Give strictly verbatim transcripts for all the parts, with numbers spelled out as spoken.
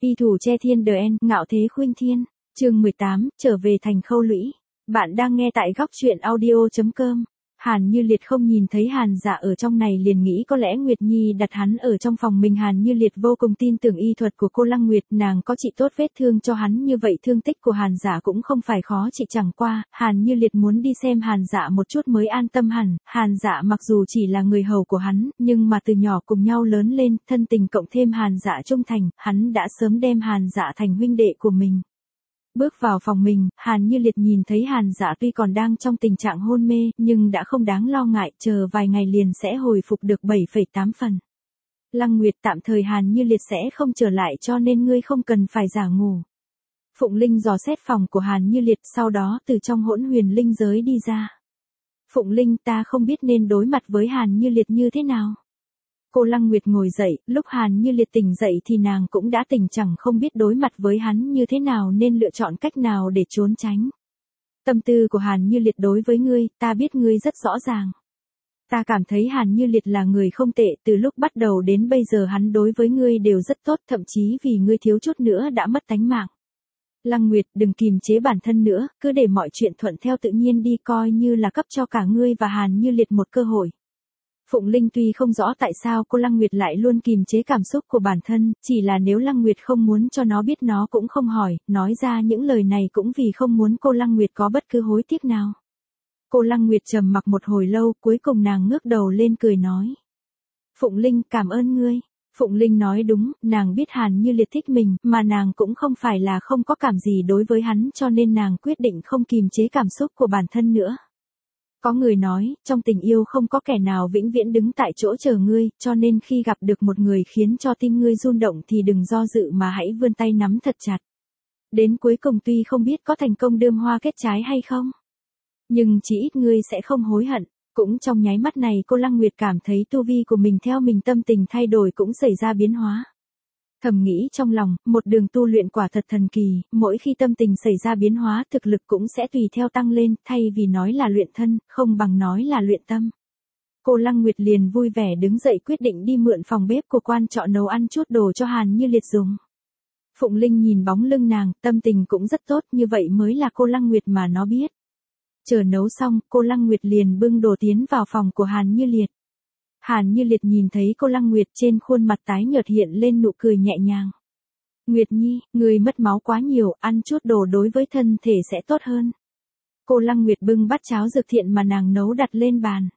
Y thủ che thiên đờ en, ngạo thế khuynh thiên. Chương mười tám, trở về thành Khâu Lũy. Bạn đang nghe tại góc truyện audio chấm com. Hàn Như Liệt không nhìn thấy Hàn Dạ ở trong này liền nghĩ có lẽ Nguyệt Nhi đặt hắn ở trong phòng mình. Hàn Như Liệt vô cùng tin tưởng y thuật của cô Lăng Nguyệt, nàng có trị tốt vết thương cho hắn, như vậy thương tích của Hàn Dạ cũng không phải khó trị. Chẳng qua, Hàn Như Liệt muốn đi xem Hàn Dạ một chút mới an tâm hẳn. Hàn Dạ mặc dù chỉ là người hầu của hắn, nhưng mà từ nhỏ cùng nhau lớn lên, thân tình cộng thêm Hàn Dạ trung thành, hắn đã sớm đem Hàn Dạ thành huynh đệ của mình. Bước vào phòng mình, Hàn Như Liệt nhìn thấy Hàn Dạ tuy còn đang trong tình trạng hôn mê, nhưng đã không đáng lo ngại, chờ vài ngày liền sẽ hồi phục được bảy phẩy tám phần. Lăng Nguyệt, tạm thời Hàn Như Liệt sẽ không trở lại cho nên ngươi không cần phải giả ngủ. Phụng Linh dò xét phòng của Hàn Như Liệt, sau đó từ trong hỗn huyền linh giới đi ra. Phụng Linh, ta không biết nên đối mặt với Hàn Như Liệt như thế nào. Cô Lăng Nguyệt ngồi dậy, lúc Hàn Như Liệt tỉnh dậy thì nàng cũng đã tỉnh, chẳng không biết đối mặt với hắn như thế nào nên lựa chọn cách nào để trốn tránh. Tâm tư của Hàn Như Liệt đối với ngươi, ta biết ngươi rất rõ ràng. Ta cảm thấy Hàn Như Liệt là người không tệ, từ lúc bắt đầu đến bây giờ hắn đối với ngươi đều rất tốt, thậm chí vì ngươi thiếu chút nữa đã mất tánh mạng. Lăng Nguyệt, đừng kìm chế bản thân nữa, cứ để mọi chuyện thuận theo tự nhiên đi, coi như là cấp cho cả ngươi và Hàn Như Liệt một cơ hội. Phụng Linh tuy không rõ tại sao cô Lăng Nguyệt lại luôn kìm chế cảm xúc của bản thân, chỉ là nếu Lăng Nguyệt không muốn cho nó biết nó cũng không hỏi, nói ra những lời này cũng vì không muốn cô Lăng Nguyệt có bất cứ hối tiếc nào. Cô Lăng Nguyệt trầm mặc một hồi lâu, cuối cùng nàng ngước đầu lên cười nói. Phụng Linh, cảm ơn ngươi. Phụng Linh nói đúng, nàng biết Hàn Như Liệt thích mình, mà nàng cũng không phải là không có cảm gì đối với hắn, cho nên nàng quyết định không kìm chế cảm xúc của bản thân nữa. Có người nói, trong tình yêu không có kẻ nào vĩnh viễn đứng tại chỗ chờ ngươi, cho nên khi gặp được một người khiến cho tim ngươi rung động thì đừng do dự mà hãy vươn tay nắm thật chặt. Đến cuối cùng tuy không biết có thành công đơm hoa kết trái hay không, nhưng chỉ ít ngươi sẽ không hối hận. Cũng trong nháy mắt này cô Lăng Nguyệt cảm thấy tu vi của mình theo mình tâm tình thay đổi cũng xảy ra biến hóa. Thầm nghĩ trong lòng, một đường tu luyện quả thật thần kỳ, mỗi khi tâm tình xảy ra biến hóa thực lực cũng sẽ tùy theo tăng lên, thay vì nói là luyện thân, không bằng nói là luyện tâm. Cô Lăng Nguyệt liền vui vẻ đứng dậy quyết định đi mượn phòng bếp của quan trọ nấu ăn chút đồ cho Hàn Như Liệt dùng. Phụng Linh nhìn bóng lưng nàng, tâm tình cũng rất tốt, như vậy mới là cô Lăng Nguyệt mà nó biết. Chờ nấu xong, cô Lăng Nguyệt liền bưng đồ tiến vào phòng của Hàn Như Liệt. Hàn Như Liệt nhìn thấy cô Lăng Nguyệt, trên khuôn mặt tái nhợt hiện lên nụ cười nhẹ nhàng. Nguyệt Nhi, người mất máu quá nhiều, ăn chút đồ đối với thân thể sẽ tốt hơn. Cô Lăng Nguyệt bưng bát cháo dược thiện mà nàng nấu đặt lên bàn.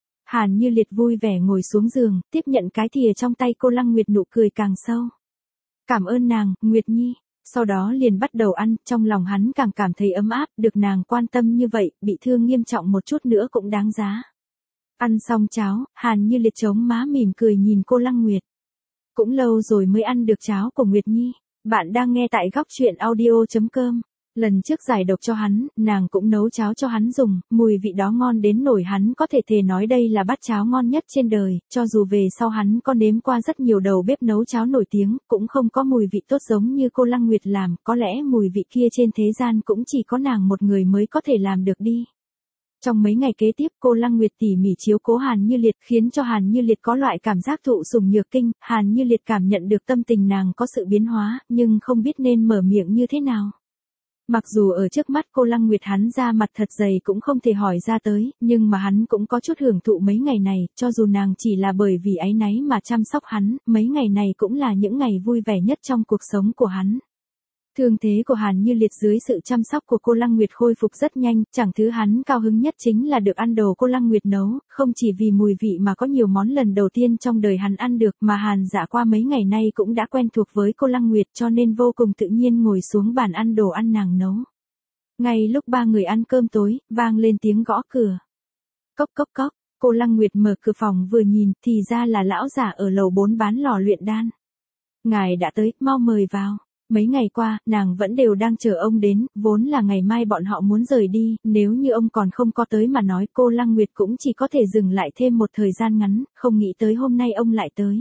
Hàn Như Liệt vui vẻ ngồi xuống giường, tiếp nhận cái thìa trong tay cô Lăng Nguyệt, nụ cười càng sâu. Cảm ơn nàng, Nguyệt Nhi. Sau đó liền bắt đầu ăn, trong lòng hắn càng cảm thấy ấm áp, được nàng quan tâm như vậy, bị thương nghiêm trọng một chút nữa cũng đáng giá. Ăn xong cháo, Hàn Như Liệt chống má mỉm cười nhìn cô Lăng Nguyệt. Cũng lâu rồi mới ăn được cháo của Nguyệt Nhi. Bạn đang nghe tại góc truyện audio chấm com. Lần trước giải độc cho hắn, nàng cũng nấu cháo cho hắn dùng, mùi vị đó ngon đến nổi hắn có thể thề nói đây là bát cháo ngon nhất trên đời, cho dù về sau hắn có nếm qua rất nhiều đầu bếp nấu cháo nổi tiếng, cũng không có mùi vị tốt giống như cô Lăng Nguyệt làm, có lẽ mùi vị kia trên thế gian cũng chỉ có nàng một người mới có thể làm được đi. Trong mấy ngày kế tiếp, cô Lăng Nguyệt tỉ mỉ chiếu cố Hàn Như Liệt, khiến cho Hàn Như Liệt có loại cảm giác thụ sủng nhược kinh. Hàn Như Liệt cảm nhận được tâm tình nàng có sự biến hóa, nhưng không biết nên mở miệng như thế nào. Mặc dù ở trước mắt cô Lăng Nguyệt hắn ra mặt thật dày cũng không thể hỏi ra tới, nhưng mà hắn cũng có chút hưởng thụ mấy ngày này, cho dù nàng chỉ là bởi vì áy náy mà chăm sóc hắn, mấy ngày này cũng là những ngày vui vẻ nhất trong cuộc sống của hắn. Thương thế của Hàn Như Liệt dưới sự chăm sóc của cô Lăng Nguyệt khôi phục rất nhanh, chẳng thứ hắn cao hứng nhất chính là được ăn đồ cô Lăng Nguyệt nấu, không chỉ vì mùi vị mà có nhiều món lần đầu tiên trong đời hắn ăn được, mà Hàn Dạ qua mấy ngày nay cũng đã quen thuộc với cô Lăng Nguyệt cho nên vô cùng tự nhiên ngồi xuống bàn ăn đồ ăn nàng nấu. Ngay lúc ba người ăn cơm tối, vang lên tiếng gõ cửa. Cốc cốc cốc, cô Lăng Nguyệt mở cửa phòng vừa nhìn thì ra là lão giả ở lầu bốn bán lò luyện đan. Ngài đã tới, mau mời vào. Mấy ngày qua, nàng vẫn đều đang chờ ông đến, vốn là ngày mai bọn họ muốn rời đi, nếu như ông còn không có tới mà nói cô Lăng Nguyệt cũng chỉ có thể dừng lại thêm một thời gian ngắn, không nghĩ tới hôm nay ông lại tới.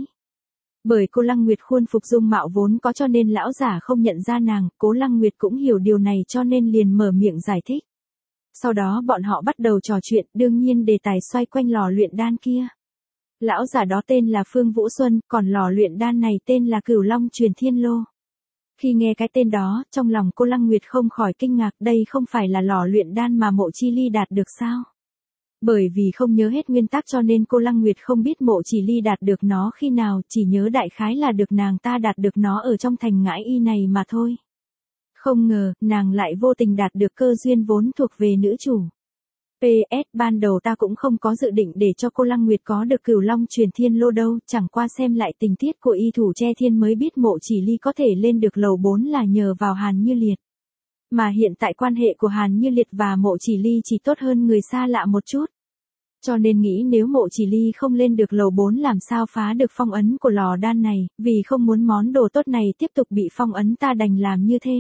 Bởi cô Lăng Nguyệt khuôn phục dung mạo vốn có cho nên lão giả không nhận ra nàng, cô Lăng Nguyệt cũng hiểu điều này cho nên liền mở miệng giải thích. Sau đó bọn họ bắt đầu trò chuyện, đương nhiên đề tài xoay quanh lò luyện đan kia. Lão giả đó tên là Phương Vũ Xuân, còn lò luyện đan này tên là Cửu Long Truyền Thiên Lô. Khi nghe cái tên đó, trong lòng cô Lăng Nguyệt không khỏi kinh ngạc, đây không phải là lò luyện đan mà Mộ Chi Ly đạt được sao? Bởi vì không nhớ hết nguyên tắc cho nên cô Lăng Nguyệt không biết Mộ Chỉ Ly đạt được nó khi nào, chỉ nhớ đại khái là được nàng ta đạt được nó ở trong thành Ngãi Y này mà thôi. Không ngờ, nàng lại vô tình đạt được cơ duyên vốn thuộc về nữ chủ. pê ét ban đầu ta cũng không có dự định để cho cô Lăng Nguyệt có được Cửu Long Truyền Thiên Lô đâu, chẳng qua xem lại tình tiết của Y Thủ Che Thiên mới biết Mộ Chỉ Ly có thể lên được lầu bốn là nhờ vào Hàn Như Liệt. Mà hiện tại quan hệ của Hàn Như Liệt và Mộ Chỉ Ly chỉ tốt hơn người xa lạ một chút. Cho nên nghĩ nếu Mộ Chỉ Ly không lên được lầu bốn làm sao phá được phong ấn của lò đan này, vì không muốn món đồ tốt này tiếp tục bị phong ấn ta đành làm như thế.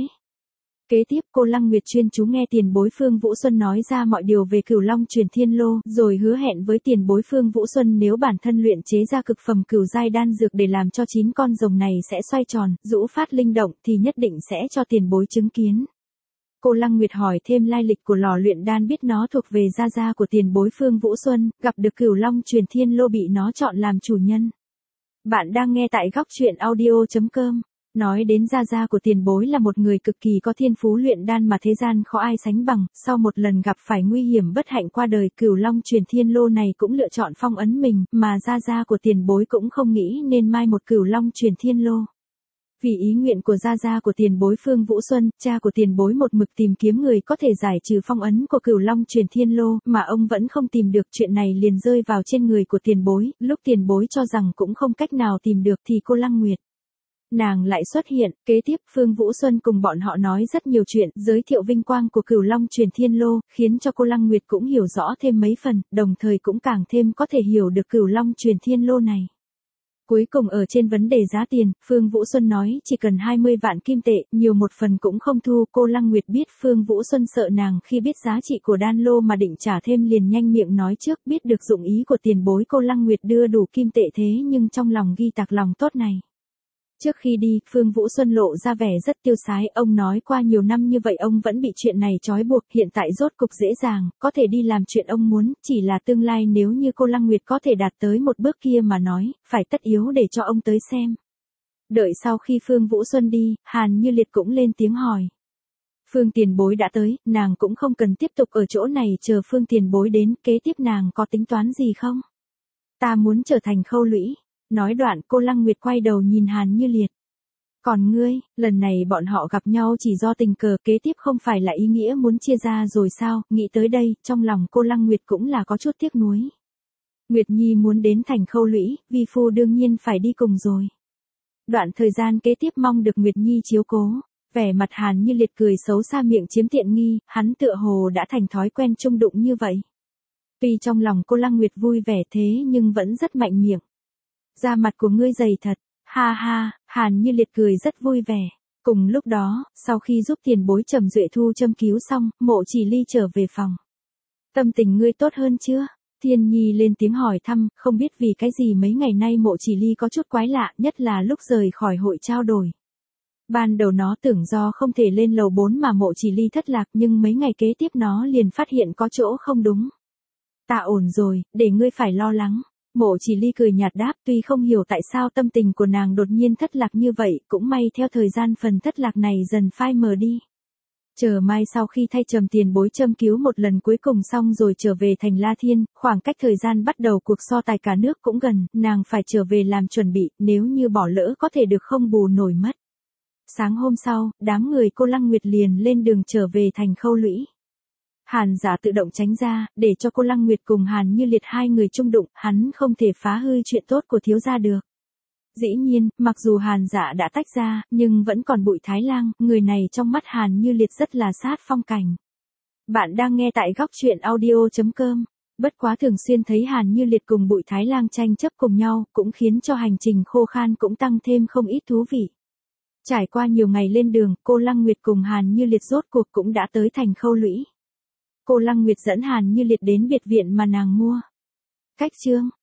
Kế tiếp cô Lăng Nguyệt chuyên chú nghe tiền bối Phương Vũ Xuân nói ra mọi điều về Cửu Long Truyền Thiên Lô, rồi hứa hẹn với tiền bối Phương Vũ Xuân nếu bản thân luyện chế ra cực phẩm cửu giai đan dược để làm cho chín con rồng này sẽ xoay tròn, rũ phát linh động thì nhất định sẽ cho tiền bối chứng kiến. Cô Lăng Nguyệt hỏi thêm lai lịch của lò luyện đan biết nó thuộc về gia gia của tiền bối Phương Vũ Xuân, gặp được Cửu Long Truyền Thiên Lô bị nó chọn làm chủ nhân. Bạn đang nghe tại góc truyện audio chấm com. Nói đến gia gia của tiền bối là một người cực kỳ có thiên phú luyện đan mà thế gian khó ai sánh bằng, sau một lần gặp phải nguy hiểm bất hạnh qua đời, Cửu Long Truyền Thiên Lô này cũng lựa chọn phong ấn mình, mà gia gia của tiền bối cũng không nghĩ nên mai một Cửu Long Truyền Thiên Lô. Vì ý nguyện của gia gia của tiền bối Phương Vũ Xuân, cha của tiền bối một mực tìm kiếm người có thể giải trừ phong ấn của Cửu Long Truyền Thiên Lô, mà ông vẫn không tìm được, chuyện này liền rơi vào trên người của tiền bối, lúc tiền bối cho rằng cũng không cách nào tìm được thì cô Lăng Nguyệt. Nàng lại xuất hiện, kế tiếp Phương Vũ Xuân cùng bọn họ nói rất nhiều chuyện, giới thiệu vinh quang của Cửu Long Truyền Thiên Lô, khiến cho cô Lăng Nguyệt cũng hiểu rõ thêm mấy phần, đồng thời cũng càng thêm có thể hiểu được Cửu Long Truyền Thiên Lô này. Cuối cùng ở trên vấn đề giá tiền, Phương Vũ Xuân nói chỉ cần hai mươi vạn kim tệ, nhiều một phần cũng không thu. Cô Lăng Nguyệt biết Phương Vũ Xuân sợ nàng khi biết giá trị của đan lô mà định trả thêm liền nhanh miệng nói trước, biết được dụng ý của tiền bối cô Lăng Nguyệt đưa đủ kim tệ thế nhưng trong lòng ghi tạc lòng tốt này. Trước khi đi, Phương Vũ Xuân lộ ra vẻ rất tiêu sái, ông nói qua nhiều năm như vậy ông vẫn bị chuyện này trói buộc, hiện tại rốt cục dễ dàng, có thể đi làm chuyện ông muốn, chỉ là tương lai nếu như cô Lăng Nguyệt có thể đạt tới một bước kia mà nói, phải tất yếu để cho ông tới xem. Đợi sau khi Phương Vũ Xuân đi, Hàn Như Liệt cũng lên tiếng hỏi. Phương tiền bối đã tới, nàng cũng không cần tiếp tục ở chỗ này chờ Phương tiền bối đến, kế tiếp nàng có tính toán gì không? Ta muốn trở thành khâu lũy. Nói đoạn cô Lăng Nguyệt quay đầu nhìn Hàn Như Liệt. Còn ngươi, lần này bọn họ gặp nhau chỉ do tình cờ, kế tiếp không phải là ý nghĩa muốn chia ra rồi sao? Nghĩ tới đây, trong lòng cô Lăng Nguyệt cũng là có chút tiếc nuối. Nguyệt Nhi muốn đến thành khâu lũy, vi phu đương nhiên phải đi cùng rồi. Đoạn thời gian kế tiếp mong được Nguyệt Nhi chiếu cố. Vẻ mặt Hàn Như Liệt cười xấu xa miệng chiếm tiện nghi, hắn tựa hồ đã thành thói quen chung đụng như vậy. Tuy trong lòng cô Lăng Nguyệt vui vẻ thế nhưng vẫn rất mạnh miệng. Da mặt của ngươi dày thật, ha ha, Hàn Như Liệt cười rất vui vẻ. Cùng lúc đó, sau khi giúp tiền bối Trầm Duệ Thu châm cứu xong, Mộ Chỉ Ly trở về phòng. Tâm tình ngươi tốt hơn chưa? Thiên Nhi lên tiếng hỏi thăm, không biết vì cái gì mấy ngày nay Mộ Chỉ Ly có chút quái lạ, nhất là lúc rời khỏi hội trao đổi. Ban đầu nó tưởng do không thể lên lầu bốn mà Mộ Chỉ Ly thất lạc, nhưng mấy ngày kế tiếp nó liền phát hiện có chỗ không đúng. Ta ổn rồi, để ngươi phải lo lắng. Mộ Chỉ Ly cười nhạt đáp, tuy không hiểu tại sao tâm tình của nàng đột nhiên thất lạc như vậy, cũng may theo thời gian phần thất lạc này dần phai mờ đi. Chờ mai sau khi thay Trầm tiền bối châm cứu một lần cuối cùng xong rồi trở về thành La Thiên, khoảng cách thời gian bắt đầu cuộc so tài cả nước cũng gần, nàng phải trở về làm chuẩn bị, nếu như bỏ lỡ có thể được không bù nổi mất. Sáng hôm sau, đám người cô Lăng Nguyệt liền lên đường trở về thành khâu lũy. Hàn Giả tự động tránh ra, để cho cô Lăng Nguyệt cùng Hàn Như Liệt hai người chung đụng, hắn không thể phá hư chuyện tốt của thiếu gia được. Dĩ nhiên, mặc dù Hàn Giả đã tách ra, nhưng vẫn còn Bụi Thái Lang, người này trong mắt Hàn Như Liệt rất là sát phong cảnh. Bạn đang nghe tại góc truyện audio chấm com. Bất quá thường xuyên thấy Hàn Như Liệt cùng Bụi Thái Lang tranh chấp cùng nhau, cũng khiến cho hành trình khô khan cũng tăng thêm không ít thú vị. Trải qua nhiều ngày lên đường, cô Lăng Nguyệt cùng Hàn Như Liệt rốt cuộc cũng đã tới thành khâu lũy. Cô Lăng Nguyệt dẫn Hàn Như Liệt đến biệt viện mà nàng mua. Cách chương,